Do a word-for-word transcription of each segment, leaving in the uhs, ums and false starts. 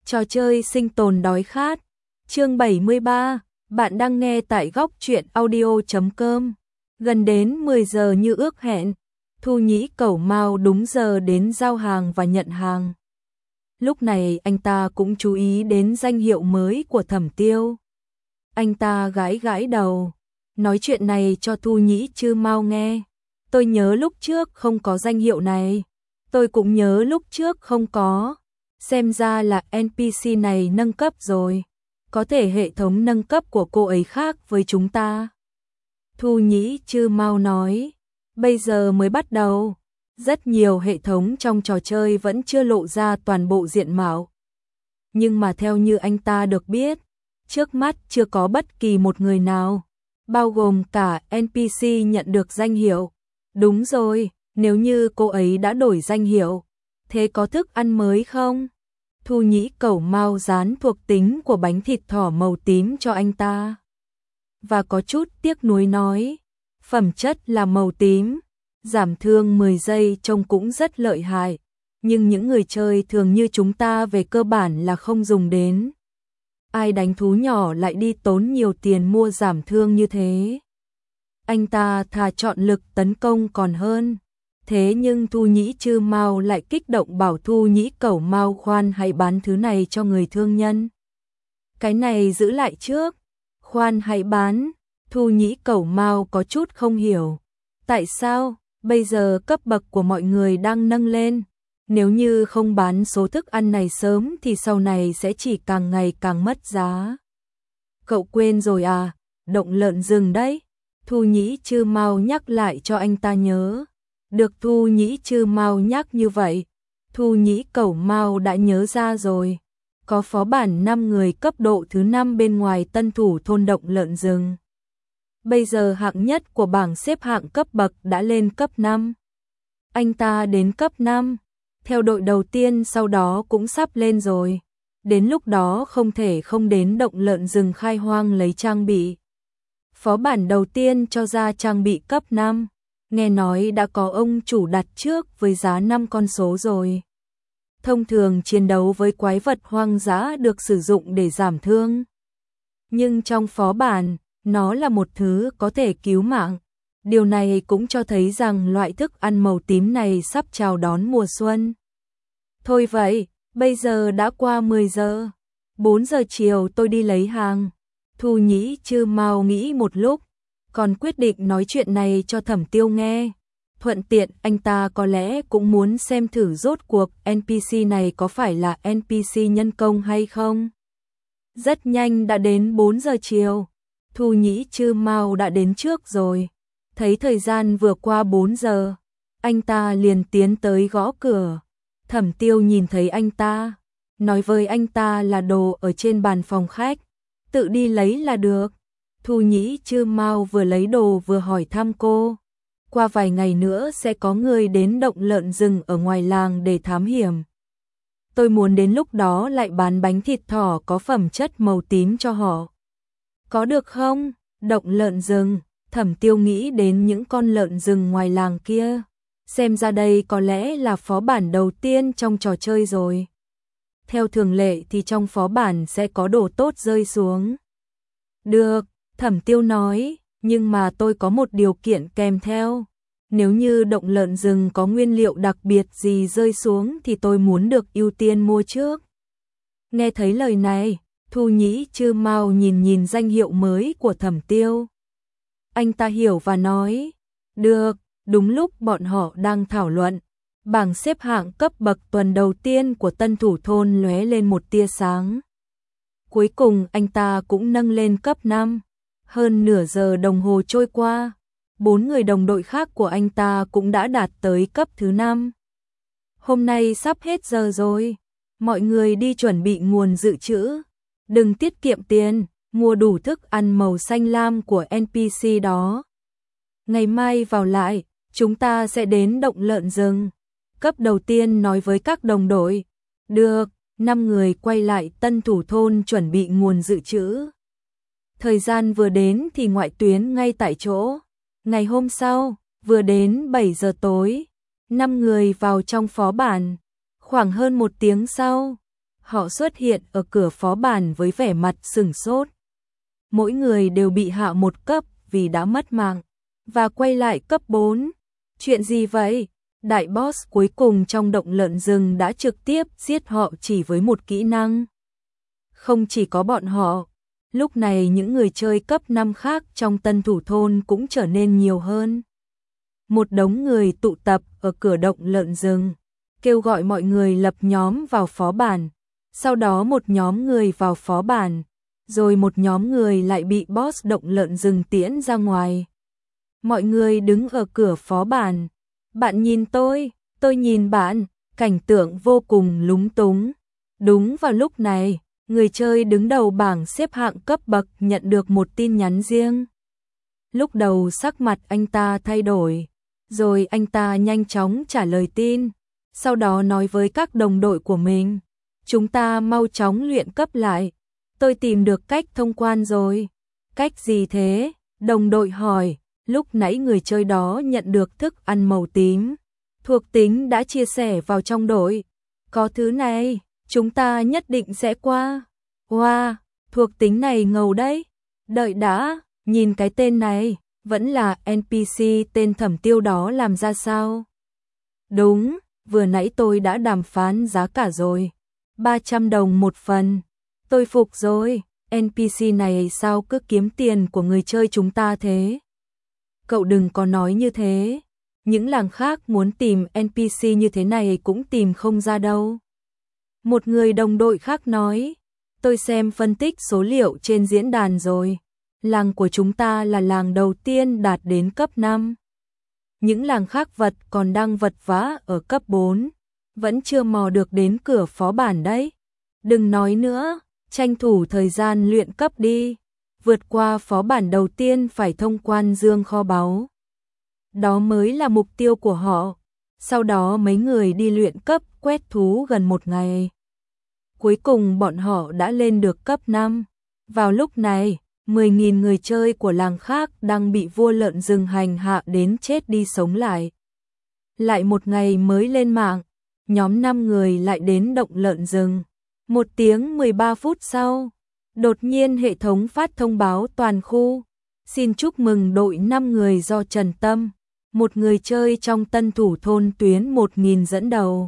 Trò chơi sinh tồn đói khát. Chương bảy mươi ba, bạn đang nghe tại góc truyện audio chấm com. Gần đến mười giờ như ước hẹn, Thu Nhĩ Cẩu Mao đúng giờ đến giao hàng và nhận hàng. Lúc này anh ta cũng chú ý đến danh hiệu mới của Thẩm Tiêu. Anh ta gãi gãi đầu, nói chuyện này cho Thu Nhĩ Chư Mao nghe. Tôi nhớ lúc trước không có danh hiệu này. Tôi cũng nhớ lúc trước không có. Xem ra là en pê xê này nâng cấp rồi. Có thể hệ thống nâng cấp của cô ấy khác với chúng ta. Thu Nhĩ Chư Mao nói, bây giờ mới bắt đầu. Rất nhiều hệ thống trong trò chơi vẫn chưa lộ ra toàn bộ diện mạo. Nhưng mà theo như anh ta được biết, trước mắt chưa có bất kỳ một người nào, bao gồm cả en pê xê nhận được danh hiệu. Đúng rồi, nếu như cô ấy đã đổi danh hiệu, thế có thức ăn mới không? Thu Nhĩ Cẩu Mao dán thuộc tính của bánh thịt thỏ màu tím cho anh ta. Và có chút tiếc nuối nói, phẩm chất là màu tím, giảm thương mười giây trông cũng rất lợi hại, nhưng những người chơi thường như chúng ta về cơ bản là không dùng đến. Ai đánh thú nhỏ lại đi tốn nhiều tiền mua giảm thương như thế. Anh ta thà chọn lực tấn công còn hơn. Thế nhưng Thu Nhĩ Chư Mao lại kích động bảo Thu Nhĩ Cẩu Mao khoan hãy bán thứ này cho người thương nhân. Cái này giữ lại trước. Khoan hãy bán. Thu Nhĩ Cẩu Mao có chút không hiểu. Tại sao? Bây giờ cấp bậc của mọi người đang nâng lên. Nếu như không bán số thức ăn này sớm thì sau này sẽ chỉ càng ngày càng mất giá. Cậu quên rồi à? Động lợn rừng đấy. Thu Nhĩ Chư Mao nhắc lại cho anh ta nhớ. Được Thu Nhĩ Chư Mao nhắc như vậy, Thu Nhĩ Cẩu Mao đã nhớ ra rồi. Có phó bản năm người cấp độ thứ năm bên ngoài tân thủ thôn động lợn rừng. Bây giờ hạng nhất của bảng xếp hạng cấp bậc đã lên cấp năm. Anh ta đến cấp năm, theo đội đầu tiên sau đó cũng sắp lên rồi. Đến lúc đó không thể không đến động lợn rừng khai hoang lấy trang bị. Phó bản đầu tiên cho ra trang bị cấp năm. Nghe nói đã có ông chủ đặt trước với giá năm con số rồi. Thông thường chiến đấu với quái vật hoang dã được sử dụng để giảm thương. Nhưng trong phó bản, nó là một thứ có thể cứu mạng. Điều này cũng cho thấy rằng loại thức ăn màu tím này sắp chào đón mùa xuân. Thôi vậy, bây giờ đã qua mười giờ. bốn giờ chiều tôi đi lấy hàng. Thu Nhĩ Chư Mao nghĩ một lúc, còn quyết định nói chuyện này cho Thẩm Tiêu nghe. Thuận tiện anh ta có lẽ cũng muốn xem thử rốt cuộc en pê xê này có phải là en pê xê nhân công hay không. Rất nhanh đã đến bốn giờ chiều. Thu Nhĩ Chư Mao đã đến trước rồi. Thấy thời gian vừa qua bốn giờ, anh ta liền tiến tới gõ cửa. Thẩm Tiêu nhìn thấy anh ta, nói với anh ta là đồ ở trên bàn phòng khách, tự đi lấy là được. Thu Nhĩ Chư Mao vừa lấy đồ vừa hỏi thăm cô. Qua vài ngày nữa sẽ có người đến động lợn rừng ở ngoài làng để thám hiểm. Tôi muốn đến lúc đó lại bán bánh thịt thỏ có phẩm chất màu tím cho họ. Có được không? Động lợn rừng. Thẩm Tiêu nghĩ đến những con lợn rừng ngoài làng kia. Xem ra đây có lẽ là phó bản đầu tiên trong trò chơi rồi. Theo thường lệ thì trong phó bản sẽ có đồ tốt rơi xuống. Được. Thẩm Tiêu nói, nhưng mà tôi có một điều kiện kèm theo. Nếu như động lợn rừng có nguyên liệu đặc biệt gì rơi xuống thì tôi muốn được ưu tiên mua trước. Nghe thấy lời này, Thu Nhĩ Chư Mao nhìn nhìn danh hiệu mới của Thẩm Tiêu. Anh ta hiểu và nói, được, đúng lúc bọn họ đang thảo luận. Bảng xếp hạng cấp bậc tuần đầu tiên của tân thủ thôn lóe lên một tia sáng. Cuối cùng anh ta cũng nâng lên cấp năm. Hơn nửa giờ đồng hồ trôi qua, bốn người đồng đội khác của anh ta cũng đã đạt tới cấp thứ năm. Hôm nay sắp hết giờ rồi, mọi người đi chuẩn bị nguồn dự trữ. Đừng tiết kiệm tiền, mua đủ thức ăn màu xanh lam của en pê xê đó. Ngày mai vào lại, chúng ta sẽ đến động lợn rừng. Cấp đầu tiên nói với các đồng đội. Được, năm người quay lại tân thủ thôn chuẩn bị nguồn dự trữ. Thời gian vừa đến thì ngoại tuyến ngay tại chỗ. Ngày hôm sau, vừa đến bảy giờ tối, năm người vào trong phó bản. Khoảng hơn một tiếng sau, họ xuất hiện ở cửa phó bản với vẻ mặt sửng sốt. Mỗi người đều bị hạ một cấp vì đã mất mạng, và quay lại cấp bốn. Chuyện gì vậy? Đại boss cuối cùng trong động lợn rừng đã trực tiếp giết họ chỉ với một kỹ năng. Không chỉ có bọn họ, lúc này những người chơi cấp năm khác trong tân thủ thôn cũng trở nên nhiều hơn. Một đống người tụ tập ở cửa động lợn rừng, kêu gọi mọi người lập nhóm vào phó bản. Sau đó một nhóm người vào phó bản, rồi một nhóm người lại bị boss động lợn rừng tiễn ra ngoài. Mọi người đứng ở cửa phó bản. Bạn nhìn tôi, tôi nhìn bạn, cảnh tượng vô cùng lúng túng. Đúng vào lúc này, người chơi đứng đầu bảng xếp hạng cấp bậc nhận được một tin nhắn riêng. Lúc đầu sắc mặt anh ta thay đổi, rồi anh ta nhanh chóng trả lời tin, sau đó nói với các đồng đội của mình, chúng ta mau chóng luyện cấp lại, tôi tìm được cách thông quan rồi. Cách gì thế? Đồng đội hỏi. Lúc nãy người chơi đó nhận được thức ăn màu tím, thuộc tính đã chia sẻ vào trong đội. Có thứ này, chúng ta nhất định sẽ qua. Wow, thuộc tính này ngầu đấy. Đợi đã, nhìn cái tên này, vẫn là en pê xê tên Thẩm Tiêu đó làm ra sao? Đúng, vừa nãy tôi đã đàm phán giá cả rồi. ba trăm đồng một phần. Tôi phục rồi, en pê xê này sao cứ kiếm tiền của người chơi chúng ta thế? Cậu đừng có nói như thế, những làng khác muốn tìm en pê xê như thế này cũng tìm không ra đâu. Một người đồng đội khác nói, tôi xem phân tích số liệu trên diễn đàn rồi, làng của chúng ta là làng đầu tiên đạt đến cấp năm. Những làng khác vật còn đang vật vã ở cấp bốn, vẫn chưa mò được đến cửa phó bản đấy. Đừng nói nữa, tranh thủ thời gian luyện cấp đi. Vượt qua phó bản đầu tiên phải thông quan dương kho báu. Đó mới là mục tiêu của họ. Sau đó mấy người đi luyện cấp quét thú gần một ngày. Cuối cùng bọn họ đã lên được cấp năm. Vào lúc này, mười nghìn người chơi của làng khác đang bị vua lợn rừng hành hạ đến chết đi sống lại. Lại một ngày mới lên mạng, nhóm năm người lại đến động lợn rừng. Một tiếng mười ba phút sau, đột nhiên hệ thống phát thông báo toàn khu. Xin chúc mừng đội năm người do Trần Tâm, một người chơi trong tân thủ thôn tuyến một nghìn dẫn đầu,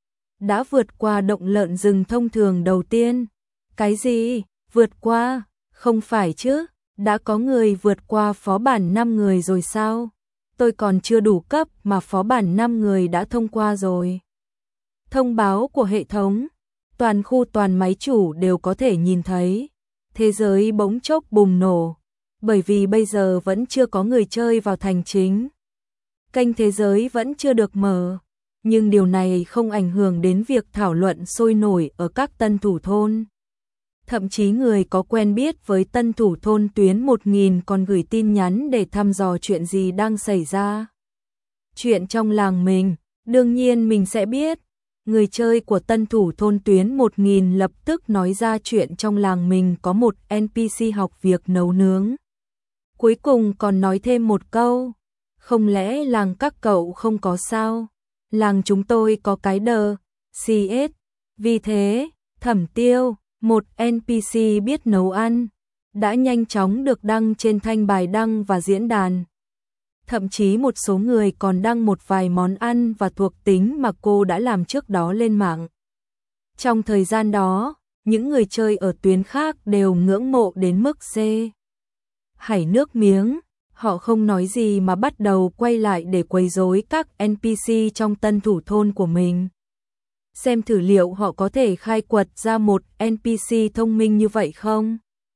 đã vượt qua động lợn rừng thông thường đầu tiên. Cái gì? Vượt qua? Không phải chứ, đã có người vượt qua phó bản năm người rồi sao? Tôi còn chưa đủ cấp mà phó bản năm người đã thông qua rồi. Thông báo của hệ thống, toàn khu toàn máy chủ đều có thể nhìn thấy. Thế giới bỗng chốc bùng nổ, bởi vì bây giờ vẫn chưa có người chơi vào thành chính. Kênh thế giới vẫn chưa được mở, nhưng điều này không ảnh hưởng đến việc thảo luận sôi nổi ở các tân thủ thôn. Thậm chí người có quen biết với tân thủ thôn tuyến một nghìn còn gửi tin nhắn để thăm dò chuyện gì đang xảy ra. Chuyện trong làng mình, đương nhiên mình sẽ biết. Người chơi của tân thủ thôn tuyến một nghìn lập tức nói ra chuyện trong làng mình có một en pê xê học việc nấu nướng. Cuối cùng còn nói thêm một câu, không lẽ làng các cậu không có sao? Làng chúng tôi có cái đờ, xê ét. Vì thế, Thẩm Tiêu, một en pê xê biết nấu ăn, đã nhanh chóng được đăng trên thanh bài đăng và diễn đàn. Thậm chí một số người còn đăng một vài món ăn và thuộc tính mà cô đã làm trước đó lên mạng. Trong thời gian đó, những người chơi ở tuyến khác đều ngưỡng mộ đến mức xê hảy nước miếng. Họ không nói gì mà bắt đầu quay lại để quấy rối các en pê xê trong tân thủ thôn của mình. Xem thử liệu họ có thể khai quật ra một en pê xê thông minh như vậy không?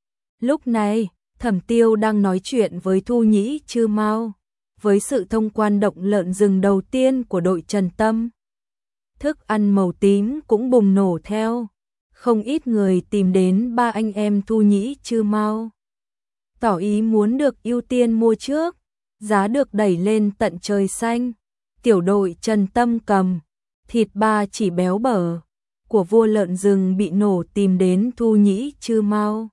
Lúc này, Thẩm Tiêu đang nói chuyện với Thu Nhĩ Chư Mao. Với sự thông quan động lợn rừng đầu tiên của đội Trần Tâm, thức ăn màu tím cũng bùng nổ theo. Không ít người tìm đến ba anh em Thu Nhĩ Chư Mao, tỏ ý muốn được ưu tiên mua trước, giá được đẩy lên tận trời xanh. Tiểu đội Trần Tâm cầm thịt ba chỉ béo bở của vua lợn rừng bị nổ tìm đến Thu Nhĩ Chư Mao,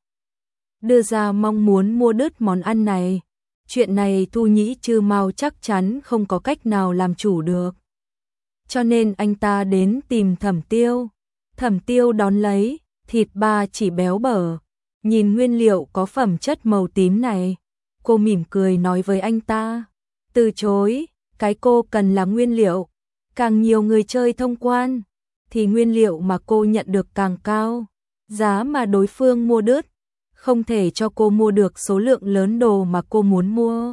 đưa ra mong muốn mua đứt món ăn này. Chuyện này Thu Nhĩ Chư Mao chắc chắn không có cách nào làm chủ được, cho nên anh ta đến tìm Thẩm Tiêu. Thẩm Tiêu đón lấy, thịt ba chỉ béo bở. Nhìn nguyên liệu có phẩm chất màu tím này, cô mỉm cười nói với anh ta. Từ chối, cái cô cần là nguyên liệu. Càng nhiều người chơi thông quan, thì nguyên liệu mà cô nhận được càng cao. Giá mà đối phương mua đứt, không thể cho cô mua được số lượng lớn đồ mà cô muốn mua.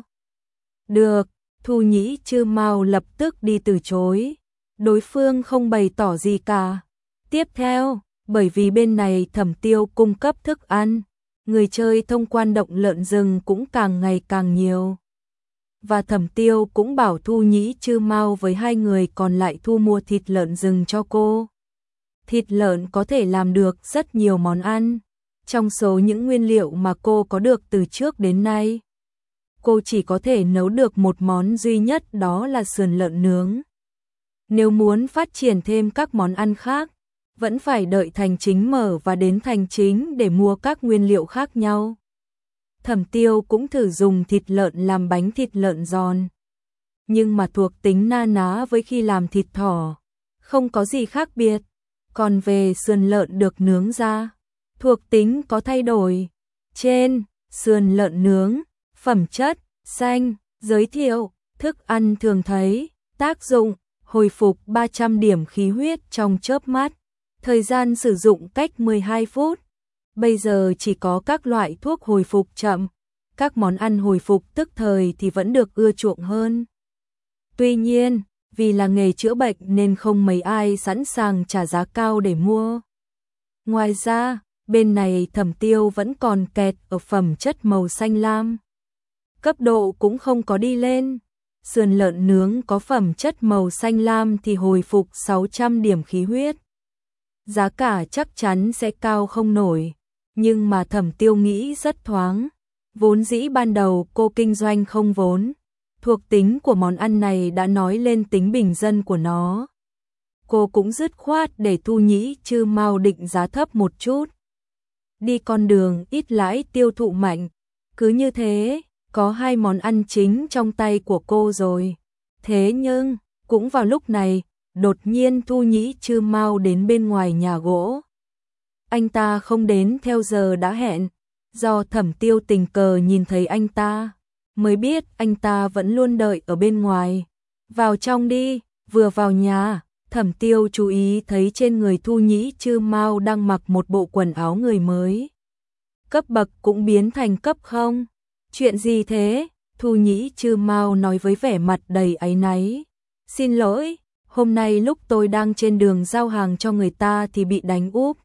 Được, Thu Nhĩ Chư Mao lập tức đi từ chối. Đối phương không bày tỏ gì cả. Tiếp theo, bởi vì bên này Thẩm Tiêu cung cấp thức ăn, người chơi thông quan động lợn rừng cũng càng ngày càng nhiều. Và Thẩm Tiêu cũng bảo Thu Nhĩ Chư Mao với hai người còn lại thu mua thịt lợn rừng cho cô. Thịt lợn có thể làm được rất nhiều món ăn. Trong số những nguyên liệu mà cô có được từ trước đến nay, cô chỉ có thể nấu được một món duy nhất, đó là sườn lợn nướng. Nếu muốn phát triển thêm các món ăn khác, vẫn phải đợi Thành Chính mở và đến Thành Chính để mua các nguyên liệu khác nhau. Thẩm Tiêu cũng thử dùng thịt lợn làm bánh thịt lợn giòn. Nhưng mà thuộc tính na ná với khi làm thịt thỏ, không có gì khác biệt. Còn về sườn lợn được nướng ra, thuộc tính có thay đổi. Trên, sườn lợn nướng, phẩm chất, xanh, giới thiệu, thức ăn thường thấy, tác dụng, hồi phục ba trăm điểm khí huyết trong chớp mắt. Thời gian sử dụng cách mười hai phút. Bây giờ chỉ có các loại thuốc hồi phục chậm, các món ăn hồi phục tức thời thì vẫn được ưa chuộng hơn. Tuy nhiên, vì là nghề chữa bệnh nên không mấy ai sẵn sàng trả giá cao để mua. Ngoài ra, bên này Thẩm Tiêu vẫn còn kẹt ở phẩm chất màu xanh lam. Cấp độ cũng không có đi lên. Sườn lợn nướng có phẩm chất màu xanh lam thì hồi phục sáu trăm điểm khí huyết. Giá cả chắc chắn sẽ cao không nổi, nhưng mà Thẩm Tiêu nghĩ rất thoáng. Vốn dĩ ban đầu cô kinh doanh không vốn, thuộc tính của món ăn này đã nói lên tính bình dân của nó. Cô cũng dứt khoát để Thu Nhĩ Chư Mao định giá thấp một chút. Đi con đường ít lãi tiêu thụ mạnh, cứ như thế, có hai món ăn chính trong tay của cô rồi. Thế nhưng, cũng vào lúc này, đột nhiên Thu Nhĩ Chư Mao đến bên ngoài nhà gỗ. Anh ta không đến theo giờ đã hẹn, do Thẩm Tiêu tình cờ nhìn thấy anh ta, mới biết anh ta vẫn luôn đợi ở bên ngoài. Vào trong đi. Vừa vào nhà, Thẩm Tiêu chú ý thấy trên người Thu Nhĩ Chư Mao đang mặc một bộ quần áo người mới. Cấp bậc cũng biến thành cấp không. Chuyện gì thế? Thu Nhĩ Chư Mao nói với vẻ mặt đầy áy náy. Xin lỗi, hôm nay lúc tôi đang trên đường giao hàng cho người ta thì bị đánh úp.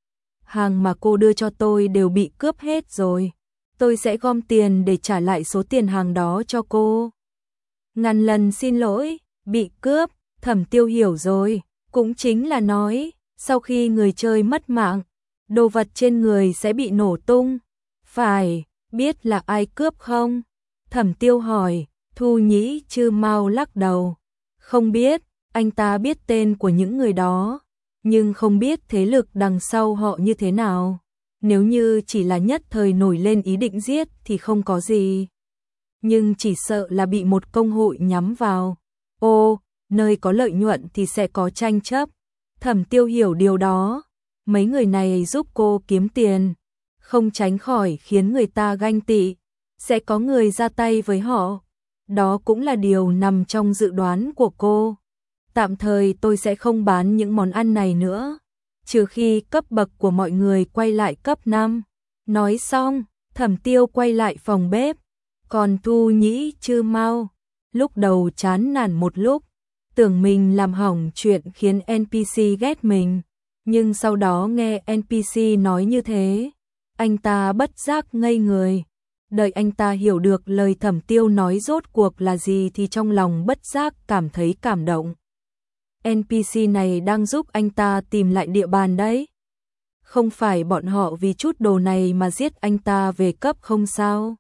Hàng mà cô đưa cho tôi đều bị cướp hết rồi. Tôi sẽ gom tiền để trả lại số tiền hàng đó cho cô. Ngàn lần xin lỗi, bị cướp. Thẩm Tiêu hiểu rồi, cũng chính là nói, sau khi người chơi mất mạng, đồ vật trên người sẽ bị nổ tung. Phải, biết là ai cướp không? Thẩm Tiêu hỏi. Thu Nhĩ Chư Mao lắc đầu. Không biết, anh ta biết tên của những người đó, nhưng không biết thế lực đằng sau họ như thế nào. Nếu như chỉ là nhất thời nổi lên ý định giết thì không có gì. Nhưng chỉ sợ là bị một công hội nhắm vào. Ô, nơi có lợi nhuận thì sẽ có tranh chấp. Thẩm Tiêu hiểu điều đó. Mấy người này giúp cô kiếm tiền, không tránh khỏi khiến người ta ganh tị. Sẽ có người ra tay với họ. Đó cũng là điều nằm trong dự đoán của cô. Tạm thời tôi sẽ không bán những món ăn này nữa, trừ khi cấp bậc của mọi người quay lại cấp năm. Nói xong, Thẩm Tiêu quay lại phòng bếp. Còn Thu Nhĩ Chư Mao, lúc đầu chán nản một lúc, tưởng mình làm hỏng chuyện khiến en pê xê ghét mình. Nhưng sau đó nghe en pê xê nói như thế, anh ta bất giác ngây người. Đợi anh ta hiểu được lời Thẩm Tiêu nói rốt cuộc là gì thì trong lòng bất giác cảm thấy cảm động. en pê xê này đang giúp anh ta tìm lại địa bàn đấy. Không phải bọn họ vì chút đồ này mà giết anh ta về cấp không sao?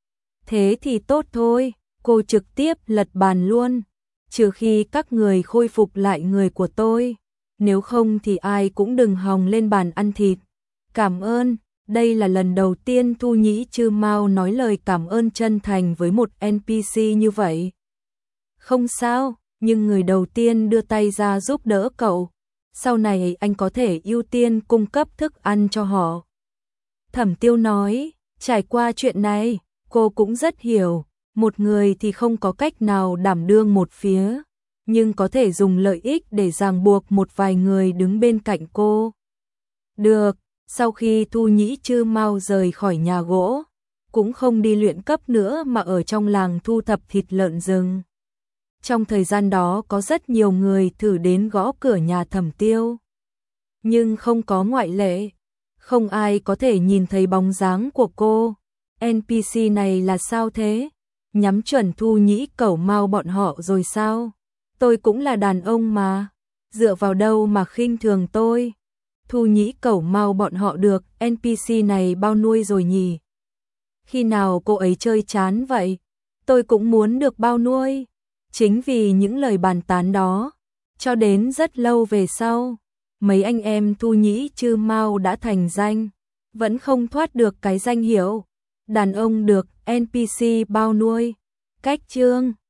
Thế thì tốt thôi, cô trực tiếp lật bàn luôn. Trừ khi các người khôi phục lại người của tôi, nếu không thì ai cũng đừng hòng lên bàn ăn thịt. Cảm ơn. Đây là lần đầu tiên Thu Nhĩ Chư Mao nói lời cảm ơn chân thành với một en pê xê như vậy. Không sao, nhưng người đầu tiên đưa tay ra giúp đỡ cậu, sau này anh có thể ưu tiên cung cấp thức ăn cho họ. Thẩm Tiêu nói, trải qua chuyện này, cô cũng rất hiểu, một người thì không có cách nào đảm đương một phía, nhưng có thể dùng lợi ích để ràng buộc một vài người đứng bên cạnh cô. Được, sau khi Thu Nhĩ Chư Mau rời khỏi nhà gỗ, cũng không đi luyện cấp nữa mà ở trong làng thu thập thịt lợn rừng. Trong thời gian đó có rất nhiều người thử đến gõ cửa nhà Thẩm Tiêu, nhưng không có ngoại lệ, không ai có thể nhìn thấy bóng dáng của cô. en pê xê này là sao thế? Nhắm chuẩn Thu Nhĩ Cẩu Mau bọn họ rồi sao? Tôi cũng là đàn ông mà, dựa vào đâu mà khinh thường tôi? Thu Nhĩ Cẩu Mau bọn họ được en pê xê này bao nuôi rồi nhỉ? Khi nào cô ấy chơi chán vậy? Tôi cũng muốn được bao nuôi. Chính vì những lời bàn tán đó, cho đến rất lâu về sau, mấy anh em Thu Nhĩ Chư Mau đã thành danh, vẫn không thoát được cái danh hiệu đàn ông được en pê xê bao nuôi. Cách chương